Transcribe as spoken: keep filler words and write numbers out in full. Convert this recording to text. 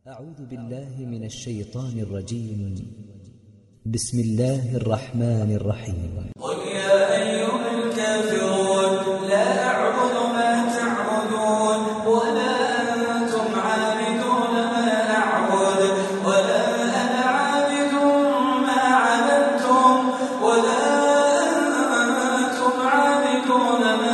أعوذ بالله من الشيطان الرجيم. بسم الله الرحمن الرحيم. قل يا أيها الكافرون لا أعبد ما تعبدون ولا أنتم عابدون ما أعبد ولا أنا عابد ما عبدتم ولا أنتم عابدون ما